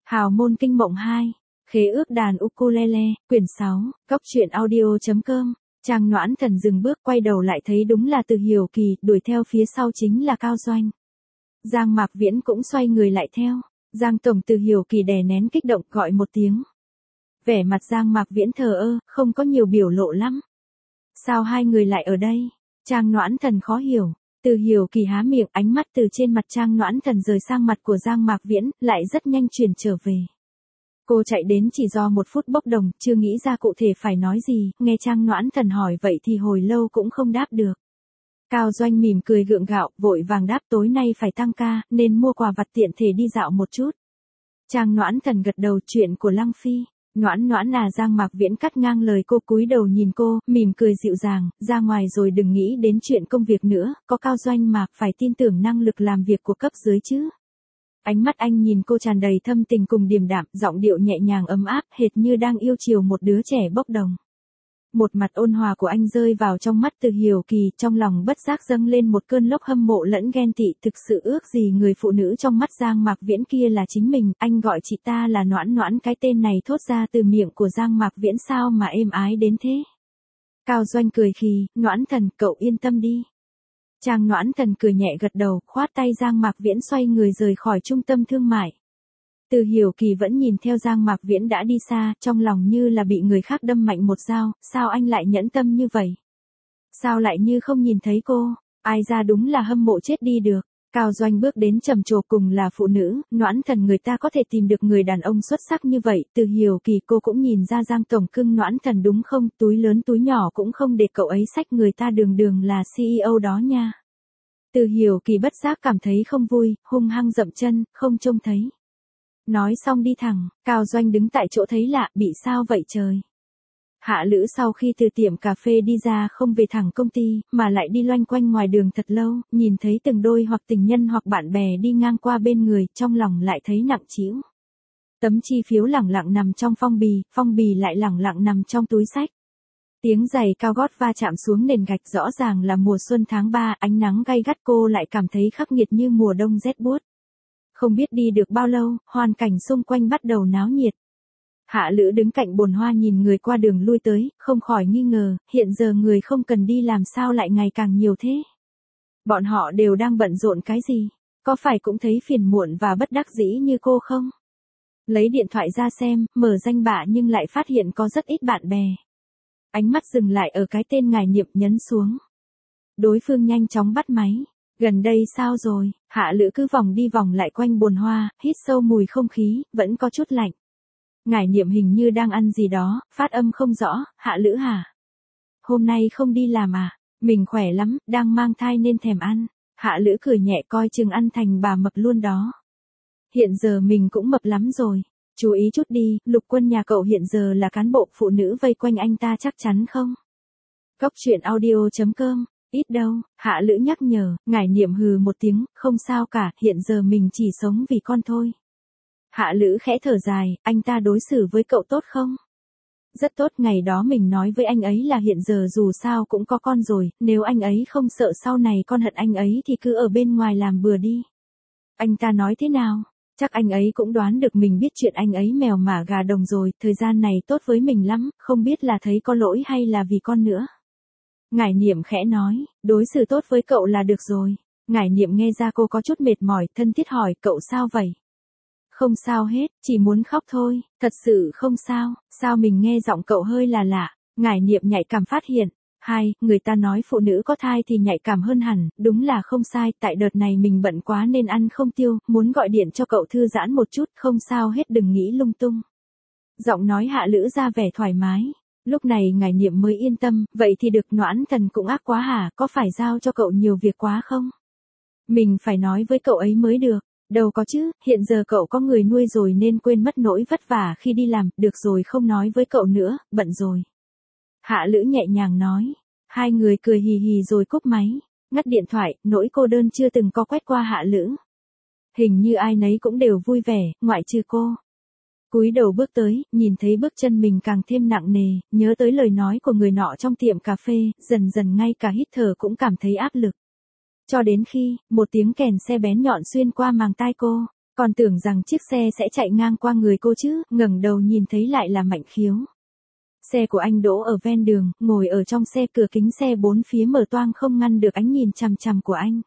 Hào môn kinh mộng 2, khế ước đàn ukulele, quyển 6, góc truyện audio.com, Trang Noãn Thần dừng bước quay đầu lại thấy đúng là Từ Hiểu Kỳ, đuổi theo phía sau chính là Cao Doanh. Giang Mạc Viễn cũng xoay người lại theo, Giang Tổng. Từ Hiểu Kỳ đè nén kích động gọi một tiếng. Vẻ mặt Giang Mạc Viễn thờ ơ, không có nhiều biểu lộ lắm. Sao hai người lại ở đây? Trang Noãn Thần khó hiểu. Từ Hiểu Kỳ há miệng, ánh mắt từ trên mặt Trang Noãn Thần rời sang mặt của Giang Mạc Viễn, lại rất nhanh chuyển trở về. Cô chạy đến chỉ do 1 phút bốc đồng, chưa nghĩ ra cụ thể phải nói gì, nghe Trang Noãn Thần hỏi vậy thì hồi lâu cũng không đáp được. Cao Doanh mỉm cười gượng gạo, vội vàng đáp tối nay phải tăng ca, nên mua quà vặt tiện thể đi dạo một chút. Trang Noãn Thần gật đầu. Chuyện của Lăng Phi. Noãn Noãn à. Giang Mạc Viễn cắt ngang lời cô, cúi đầu nhìn cô, mỉm cười dịu dàng, ra ngoài rồi đừng nghĩ đến chuyện công việc nữa, có Cao Doanh mà, phải tin tưởng năng lực làm việc của cấp dưới chứ. Ánh mắt anh nhìn cô tràn đầy thâm tình cùng điềm đạm, giọng điệu nhẹ nhàng ấm áp, hệt như đang yêu chiều một đứa trẻ bốc đồng. Một mặt ôn hòa của anh rơi vào trong mắt Từ Hiểu Kỳ, trong lòng bất giác dâng lên một cơn lốc hâm mộ lẫn ghen tị, thực sự ước gì người phụ nữ trong mắt Giang Mạc Viễn kia là chính mình. Anh gọi chị ta là Noãn Noãn, cái tên này thốt ra từ miệng của Giang Mạc Viễn sao mà êm ái đến thế. Cao Doanh cười khì, Noãn Thần, cậu yên tâm đi. Trang Noãn Thần cười nhẹ gật đầu, khoát tay Giang Mạc Viễn xoay người rời khỏi trung tâm thương mại. Từ Hiểu Kỳ vẫn nhìn theo Giang Mạc Viễn đã đi xa, trong lòng như là bị người khác đâm mạnh một dao, sao anh lại nhẫn tâm như vậy? Sao lại như không nhìn thấy cô? Ai ra đúng là hâm mộ chết đi được. Cao Doanh bước đến trầm trồ, cùng là phụ nữ, Noãn Thần người ta có thể tìm được người đàn ông xuất sắc như vậy. Từ Hiểu Kỳ cô cũng nhìn ra Giang Tổng cưng Noãn Thần đúng không? Túi lớn túi nhỏ cũng không để cậu ấy xách, người ta đường đường là CEO đó nha. Từ Hiểu Kỳ bất giác cảm thấy không vui, hung hăng dậm chân, không trông thấy. Nói xong đi thẳng. Cao Doanh đứng tại chỗ thấy lạ, bị sao vậy trời? Hạ Lữ sau khi từ tiệm cà phê đi ra không về thẳng công ty, mà lại đi loanh quanh ngoài đường thật lâu, nhìn thấy từng đôi hoặc tình nhân hoặc bạn bè đi ngang qua bên người, trong lòng lại thấy nặng trĩu. Tấm chi phiếu lẳng lặng nằm trong phong bì lại lẳng lặng nằm trong túi xách. Tiếng giày cao gót va chạm xuống nền gạch, rõ ràng là mùa xuân tháng 3, ánh nắng gay gắt, cô lại cảm thấy khắc nghiệt như mùa đông rét buốt. Không biết đi được bao lâu, hoàn cảnh xung quanh bắt đầu náo nhiệt. Hạ Lữ đứng cạnh bồn hoa nhìn người qua đường lui tới, không khỏi nghi ngờ, hiện giờ người không cần đi làm sao lại ngày càng nhiều thế? Bọn họ đều đang bận rộn cái gì? Có phải cũng thấy phiền muộn và bất đắc dĩ như cô không? Lấy điện thoại ra xem, mở danh bạ nhưng lại phát hiện có rất ít bạn bè. Ánh mắt dừng lại ở cái tên Ngải Niệm, nhấn xuống. Đối phương nhanh chóng bắt máy. Gần đây sao rồi? Hạ Lữ cứ vòng đi vòng lại quanh bồn hoa, hít sâu mùi không khí, vẫn có chút lạnh. Ngải Niệm hình như đang ăn gì đó, phát âm không rõ. Hạ Lữ hả? Hôm nay không đi làm à? Mình khỏe lắm, đang mang thai nên thèm ăn. Hạ Lữ cười nhẹ, coi chừng ăn thành bà mập luôn đó. Hiện giờ mình cũng mập lắm rồi. Chú ý chút đi, Lục Quân nhà cậu hiện giờ là cán bộ, phụ nữ vây quanh anh ta chắc chắn không? Góc truyện audio.com. Ít đâu. Hạ Lữ nhắc nhở. Ngải Niệm hừ một tiếng, không sao cả, hiện giờ mình chỉ sống vì con thôi. Hạ Lữ khẽ thở dài, anh ta đối xử với cậu tốt không? Rất tốt, ngày đó mình nói với anh ấy là hiện giờ dù sao cũng có con rồi, nếu anh ấy không sợ sau này con hận anh ấy thì cứ ở bên ngoài làm bừa đi. Anh ta nói thế nào? Chắc anh ấy cũng đoán được mình biết chuyện anh ấy mèo mả gà đồng rồi, thời gian này tốt với mình lắm, không biết là thấy có lỗi hay là vì con nữa. Ngải Niệm khẽ nói, đối xử tốt với cậu là được rồi. Ngải Niệm nghe ra cô có chút mệt mỏi, thân thiết hỏi, cậu sao vậy? Không sao hết, chỉ muốn khóc thôi, thật sự không sao. Sao mình nghe giọng cậu hơi là lạ? Ngải Niệm nhạy cảm phát hiện. Người ta nói phụ nữ có thai thì nhạy cảm hơn hẳn, đúng là không sai, tại đợt này mình bận quá nên ăn không tiêu, muốn gọi điện cho cậu thư giãn một chút, không sao hết, đừng nghĩ lung tung. Giọng nói Hạ Lữ ra vẻ thoải mái. Lúc này Ngải Niệm mới yên tâm, vậy thì được. Noãn Thần cũng ác quá hả, có phải giao cho cậu nhiều việc quá không? Mình phải nói với cậu ấy mới được. Đâu có chứ, hiện giờ cậu có người nuôi rồi nên quên mất nỗi vất vả khi đi làm, được rồi không nói với cậu nữa, bận rồi. Hạ Lữ nhẹ nhàng nói. Hai người cười hì hì rồi cúp máy, ngắt điện thoại, nỗi cô đơn chưa từng có quét qua Hạ Lữ. Hình như ai nấy cũng đều vui vẻ, ngoại trừ cô. Cúi đầu bước tới, nhìn thấy bước chân mình càng thêm nặng nề, nhớ tới lời nói của người nọ trong tiệm cà phê, dần dần ngay cả hít thở cũng cảm thấy áp lực. Cho đến khi, một tiếng kèn xe bén nhọn xuyên qua màng tai cô. Còn tưởng rằng chiếc xe sẽ chạy ngang qua người cô chứ, ngẩng đầu nhìn thấy lại là Mạnh Khiếu. Xe của anh đỗ ở ven đường, ngồi ở trong xe, cửa kính xe bốn phía mở toang không ngăn được ánh nhìn chằm chằm của anh.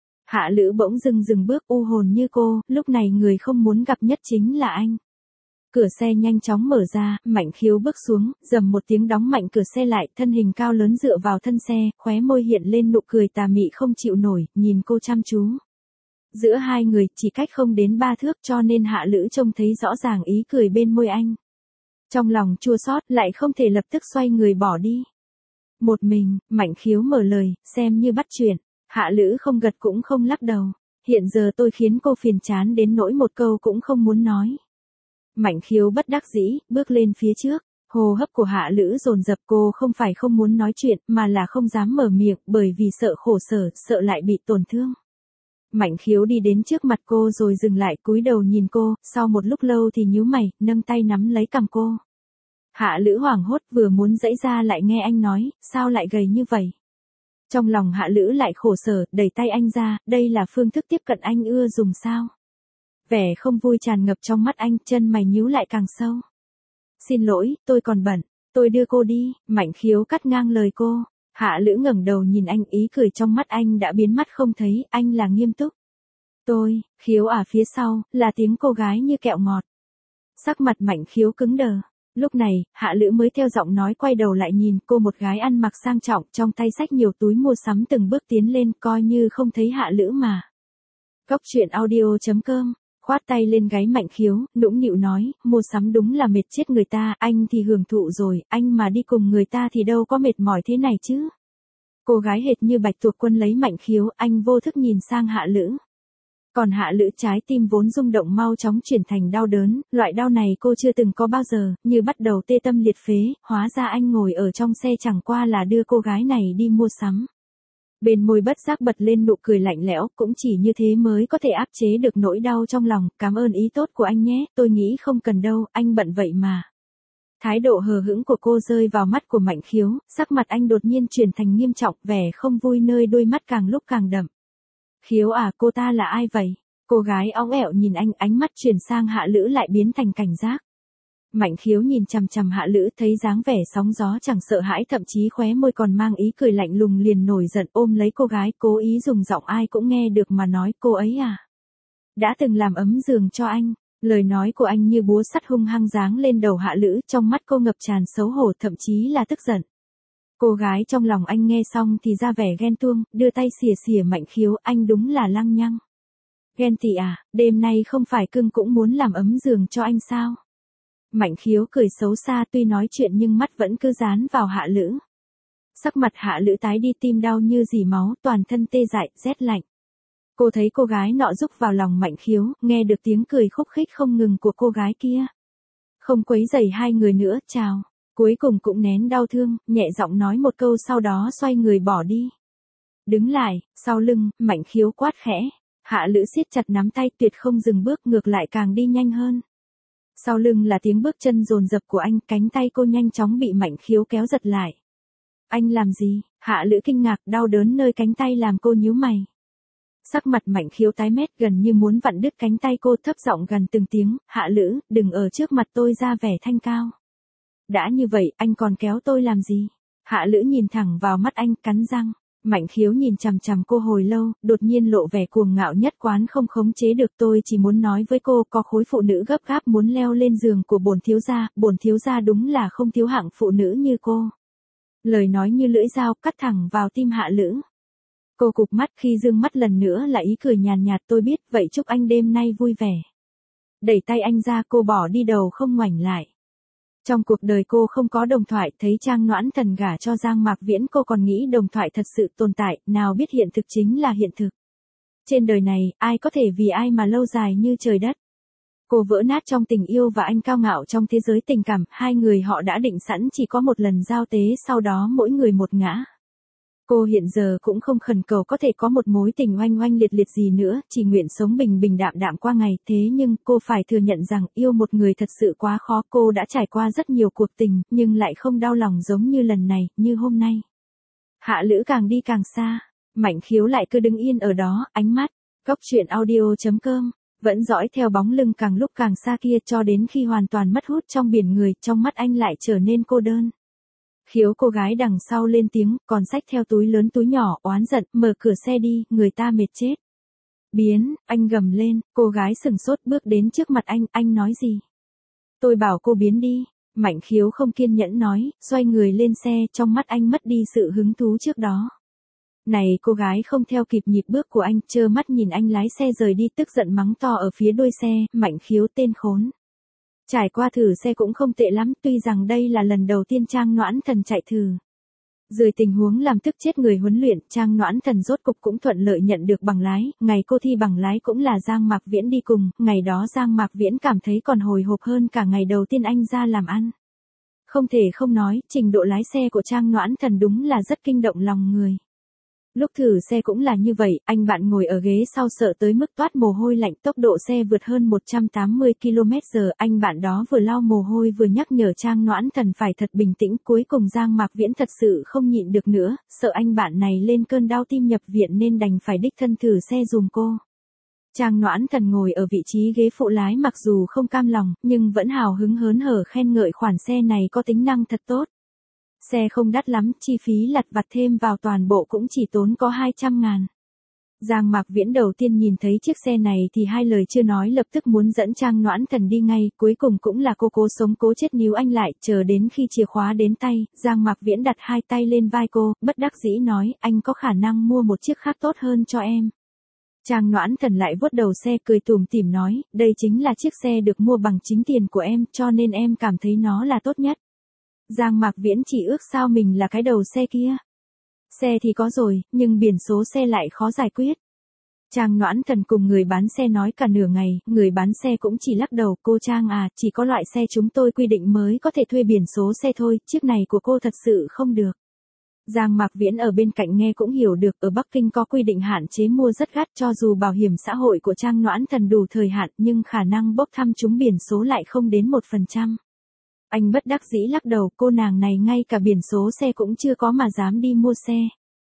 Hạ Lữ bỗng dưng dừng bước, u hồn như cô, lúc này người không muốn gặp nhất chính là anh. Cửa xe nhanh chóng mở ra, Mạnh Khiếu bước xuống, rầm một tiếng đóng mạnh cửa xe lại, thân hình cao lớn dựa vào thân xe, khóe môi hiện lên nụ cười tà mị không chịu nổi, nhìn cô chăm chú. Giữa hai người chỉ cách không đến 3 thước cho nên Hạ Lữ trông thấy rõ ràng ý cười bên môi anh. Trong lòng chua xót lại không thể lập tức xoay người bỏ đi. Một mình, Mạnh Khiếu mở lời, xem như bắt chuyện. Hạ Lữ không gật cũng không lắc đầu. Hiện giờ tôi khiến cô phiền chán đến nỗi một câu cũng không muốn nói. Mạnh Khiếu bất đắc dĩ, bước lên phía trước. Hô hấp của Hạ Lữ dồn dập, cô không phải không muốn nói chuyện mà là không dám mở miệng bởi vì sợ khổ sở, sợ lại bị tổn thương. Mạnh Khiếu đi đến trước mặt cô rồi dừng lại, cúi đầu nhìn cô, sau một lúc lâu thì nhíu mày, nâng tay nắm lấy cằm cô. Hạ Lữ hoảng hốt vừa muốn giãy ra lại nghe anh nói, sao lại gầy như vậy? Trong lòng Hạ Lữ lại khổ sở, đẩy tay anh ra, đây là phương thức tiếp cận anh ưa dùng sao? Vẻ không vui tràn ngập trong mắt anh, chân mày nhíu lại càng sâu. Xin lỗi, tôi còn bận, tôi đưa cô đi, Mạnh Khiếu cắt ngang lời cô. Hạ Lữ ngẩng đầu nhìn anh, ý cười trong mắt anh đã biến mất không thấy, anh là nghiêm túc. Tôi, Khiếu à, phía sau, là tiếng cô gái như kẹo ngọt. Sắc mặt Mạnh Khiếu cứng đờ. Lúc này, Hạ Lữ mới theo giọng nói quay đầu lại nhìn cô, một gái ăn mặc sang trọng, trong tay xách nhiều túi mua sắm, từng bước tiến lên, coi như không thấy Hạ Lữ mà. Cốc truyện audio.com, khoát tay lên gáy Mạnh Khiếu, nũng nịu nói, mua sắm đúng là mệt chết người ta, anh thì hưởng thụ rồi, anh mà đi cùng người ta thì đâu có mệt mỏi thế này chứ. Cô gái hệt như Bạch Tuộc Quân lấy Mạnh Khiếu, anh vô thức nhìn sang Hạ Lữ. Còn Hạ Lữ trái tim vốn rung động mau chóng chuyển thành đau đớn, loại đau này cô chưa từng có bao giờ, như bắt đầu tê tâm liệt phế, hóa ra anh ngồi ở trong xe chẳng qua là đưa cô gái này đi mua sắm. Bên môi bất giác bật lên nụ cười lạnh lẽo, cũng chỉ như thế mới có thể áp chế được nỗi đau trong lòng, cảm ơn ý tốt của anh nhé, tôi nghĩ không cần đâu, anh bận vậy mà. Thái độ hờ hững của cô rơi vào mắt của Mạnh Khiếu, sắc mặt anh đột nhiên chuyển thành nghiêm trọng, vẻ không vui nơi đôi mắt càng lúc càng đậm. Khiếu à, cô ta là ai vậy? Cô gái óng ẹo nhìn anh, ánh mắt chuyển sang Hạ Lữ lại biến thành cảnh giác. Mạnh Khiếu nhìn chằm chằm Hạ Lữ, thấy dáng vẻ sóng gió chẳng sợ hãi, thậm chí khóe môi còn mang ý cười lạnh lùng, liền nổi giận ôm lấy cô gái, cố ý dùng giọng ai cũng nghe được mà nói, cô ấy à? Đã từng làm ấm giường cho anh. Lời nói của anh như búa sắt hung hăng giáng lên đầu Hạ Lữ, trong mắt cô ngập tràn xấu hổ, thậm chí là tức giận. Cô gái trong lòng anh nghe xong thì ra vẻ ghen tuông, đưa tay xìa xìa Mạnh Khiếu, anh đúng là lăng nhăng. Ghen tị à, đêm nay không phải cưng cũng muốn làm ấm giường cho anh sao? Mạnh Khiếu cười xấu xa, tuy nói chuyện nhưng mắt vẫn cứ dán vào Hạ Lữ. Sắc mặt Hạ Lữ tái đi, tim đau như dỉ máu, toàn thân tê dại, rét lạnh. Cô thấy cô gái nọ rúc vào lòng Mạnh Khiếu, nghe được tiếng cười khúc khích không ngừng của cô gái kia. Không quấy rầy hai người nữa, chào. Cuối cùng cũng nén đau thương, nhẹ giọng nói một câu sau đó xoay người bỏ đi. Đứng lại, sau lưng, Mạnh Khiếu quát khẽ. Hạ Lữ siết chặt nắm tay, tuyệt không dừng bước, ngược lại càng đi nhanh hơn. Sau lưng là tiếng bước chân dồn dập của anh, cánh tay cô nhanh chóng bị Mạnh Khiếu kéo giật lại. Anh làm gì? Hạ Lữ kinh ngạc, đau đớn nơi cánh tay làm cô nhíu mày. Sắc mặt Mạnh Khiếu tái mét, gần như muốn vặn đứt cánh tay cô, thấp giọng gần từng tiếng, Hạ Lữ, đừng ở trước mặt tôi ra vẻ thanh cao. Đã như vậy, anh còn kéo tôi làm gì? Hạ Lữ nhìn thẳng vào mắt anh, cắn răng. Mạnh Khiếu nhìn chằm chằm cô hồi lâu, đột nhiên lộ vẻ cuồng ngạo nhất quán không khống chế được, tôi chỉ muốn nói với cô, có khối phụ nữ gấp gáp muốn leo lên giường của bổn thiếu gia đúng là không thiếu hạng phụ nữ như cô. Lời nói như lưỡi dao cắt thẳng vào tim Hạ Lữ. Cô cụp mắt, khi dương mắt lần nữa là ý cười nhàn nhạt, tôi biết, vậy chúc anh đêm nay vui vẻ. Đẩy tay anh ra, cô bỏ đi đầu không ngoảnh lại. Trong cuộc đời cô không có đồng thoại, thấy Trang Noãn Thần gả cho Giang Mạc Viễn cô còn nghĩ đồng thoại thật sự tồn tại, nào biết hiện thực chính là hiện thực. Trên đời này, ai có thể vì ai mà lâu dài như trời đất. Cô vỡ nát trong tình yêu và anh cao ngạo trong thế giới tình cảm, hai người họ đã định sẵn chỉ có một lần giao tế, sau đó mỗi người một ngã. Cô hiện giờ cũng không khẩn cầu có thể có một mối tình oanh oanh liệt liệt gì nữa, chỉ nguyện sống bình bình đạm đạm qua ngày, thế nhưng cô phải thừa nhận rằng yêu một người thật sự quá khó, cô đã trải qua rất nhiều cuộc tình, nhưng lại không đau lòng giống như lần này, như hôm nay. Hạ Lữ càng đi càng xa, Mạnh Khiếu lại cứ đứng yên ở đó, ánh mắt, cốc truyện audio.com Vẫn dõi theo bóng lưng càng lúc càng xa kia cho đến khi hoàn toàn mất hút trong biển người, trong mắt anh lại trở nên cô đơn. Khiếu cô gái đằng sau lên tiếng, còn xách theo túi lớn túi nhỏ, oán giận, mở cửa xe đi, người ta mệt chết. Biến, anh gầm lên, cô gái sừng sốt bước đến trước mặt anh nói gì? Tôi bảo cô biến đi, Mạnh Khiếu không kiên nhẫn nói, xoay người lên xe, trong mắt anh mất đi sự hứng thú trước đó. Này cô gái không theo kịp nhịp bước của anh, trơ mắt nhìn anh lái xe rời đi tức giận mắng to ở phía đuôi xe, Mạnh Khiếu tên khốn. Trải qua thử xe cũng không tệ lắm, tuy rằng đây là lần đầu tiên Trang Noãn Thần chạy thử. Dưới tình huống làm tức chết người huấn luyện, Trang Noãn Thần rốt cục cũng thuận lợi nhận được bằng lái, ngày cô thi bằng lái cũng là Giang Mạc Viễn đi cùng, ngày đó Giang Mạc Viễn cảm thấy còn hồi hộp hơn cả ngày đầu tiên anh ra làm ăn. Không thể không nói, trình độ lái xe của Trang Noãn Thần đúng là rất kinh động lòng người. Lúc thử xe cũng là như vậy, anh bạn ngồi ở ghế sau sợ tới mức toát mồ hôi lạnh, tốc độ xe vượt hơn 180 km/h, anh bạn đó vừa lau mồ hôi vừa nhắc nhở Trang Noãn Thần phải thật bình tĩnh, cuối cùng Giang Mạc Viễn thật sự không nhịn được nữa, sợ anh bạn này lên cơn đau tim nhập viện nên đành phải đích thân thử xe dùm cô. Trang Noãn Thần ngồi ở vị trí ghế phụ lái mặc dù không cam lòng, nhưng vẫn hào hứng hớn hở khen ngợi khoản xe này có tính năng thật tốt. Xe không đắt lắm, chi phí lặt vặt thêm vào toàn bộ cũng chỉ tốn có 200.000. Giang Mạc Viễn đầu tiên nhìn thấy chiếc xe này thì hai lời chưa nói lập tức muốn dẫn Trang Noãn Thần đi ngay, cuối cùng cũng là cô cố sống cố chết níu anh lại, chờ đến khi chìa khóa đến tay, Giang Mạc Viễn đặt hai tay lên vai cô, bất đắc dĩ nói, anh có khả năng mua một chiếc khác tốt hơn cho em. Trang Noãn Thần lại vuốt đầu xe cười tủm tỉm nói, đây chính là chiếc xe được mua bằng chính tiền của em, cho nên em cảm thấy nó là tốt nhất. Giang Mạc Viễn chỉ ước sao mình là cái đầu xe kia. Xe thì có rồi, nhưng biển số xe lại khó giải quyết. Trang Noãn Thần cùng người bán xe nói cả nửa ngày, người bán xe cũng chỉ lắc đầu, cô Trang à, chỉ có loại xe chúng tôi quy định mới có thể thuê biển số xe thôi, chiếc này của cô thật sự không được. Giang Mạc Viễn ở bên cạnh nghe cũng hiểu được, ở Bắc Kinh có quy định hạn chế mua rất gắt, cho dù bảo hiểm xã hội của Trang Noãn Thần đủ thời hạn nhưng khả năng bốc thăm trúng biển số lại không đến 1%. Anh bất đắc dĩ lắc đầu, cô nàng này ngay cả biển số xe cũng chưa có mà dám đi mua xe.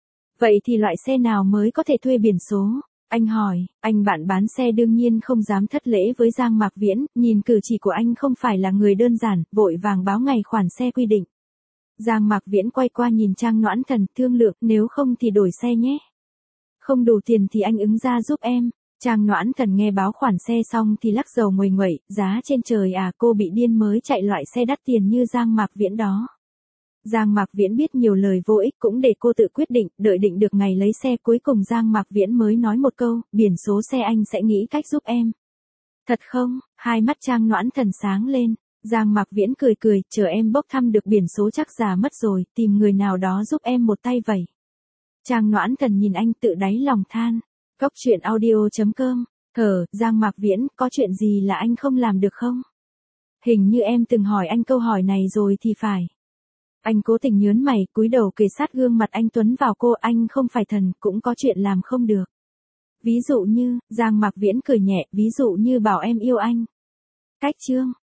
Vậy thì loại xe nào mới có thể thuê biển số? Anh hỏi, anh bạn bán xe đương nhiên không dám thất lễ với Giang Mạc Viễn, nhìn cử chỉ của anh không phải là người đơn giản, vội vàng báo ngày khoản xe quy định. Giang Mạc Viễn quay qua nhìn Trang Noãn Thần, thương lượng, nếu không thì đổi xe nhé. Không đủ tiền thì anh ứng ra giúp em. Trang Noãn Thần nghe báo khoản xe xong thì lắc đầu nguầy nguậy, giá trên trời à, cô bị điên mới chạy loại xe đắt tiền như Giang Mạc Viễn đó. Giang Mạc Viễn biết nhiều lời vô ích cũng để cô tự quyết định, đợi định được ngày lấy xe cuối cùng Giang Mạc Viễn mới nói một câu, biển số xe anh sẽ nghĩ cách giúp em. Thật không? Hai mắt Trang Noãn Thần sáng lên. Giang Mạc Viễn cười cười, chờ em bốc thăm được biển số chắc già mất rồi, tìm người nào đó giúp em một tay vậy. Trang Noãn Thần nhìn anh tự đáy lòng than. Cốc truyện audio.com, Giang Mạc Viễn, có chuyện gì là anh không làm được không? Hình như em từng hỏi anh câu hỏi này rồi thì phải. Anh cố tình nhớn mày, cúi đầu kề sát gương mặt anh Tuấn vào cô, anh không phải thần, cũng có chuyện làm không được. Ví dụ như, Giang Mạc Viễn cười nhẹ, ví dụ như bảo em yêu anh. Cách chương.